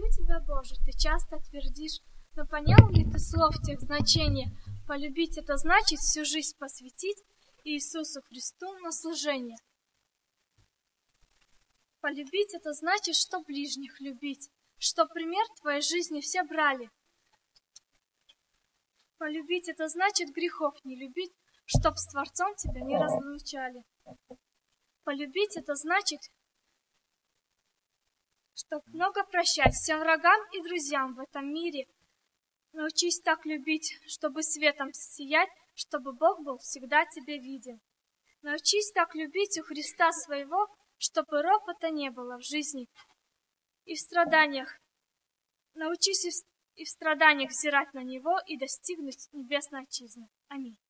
тебя, Боже, ты часто твердишь, но понял ли ты слов тех значения? Полюбить — это значит всю жизнь посвятить Иисусу Христу на служение. Полюбить — это значит, что ближних любить, что пример твоей жизни все брали. Полюбить — это значит грехов не любить, чтоб с Творцом тебя не разлучали. Полюбить — это значит, чтоб много прощать всем врагам и друзьям в этом мире. Научись так любить, чтобы светом сиять, чтобы Бог был всегда тебя виден. Научись так любить у Христа своего, чтобы ропота не было в жизни и в страданиях. Научись и в страданиях взирать на Него и достигнуть небесной отчизны. Аминь.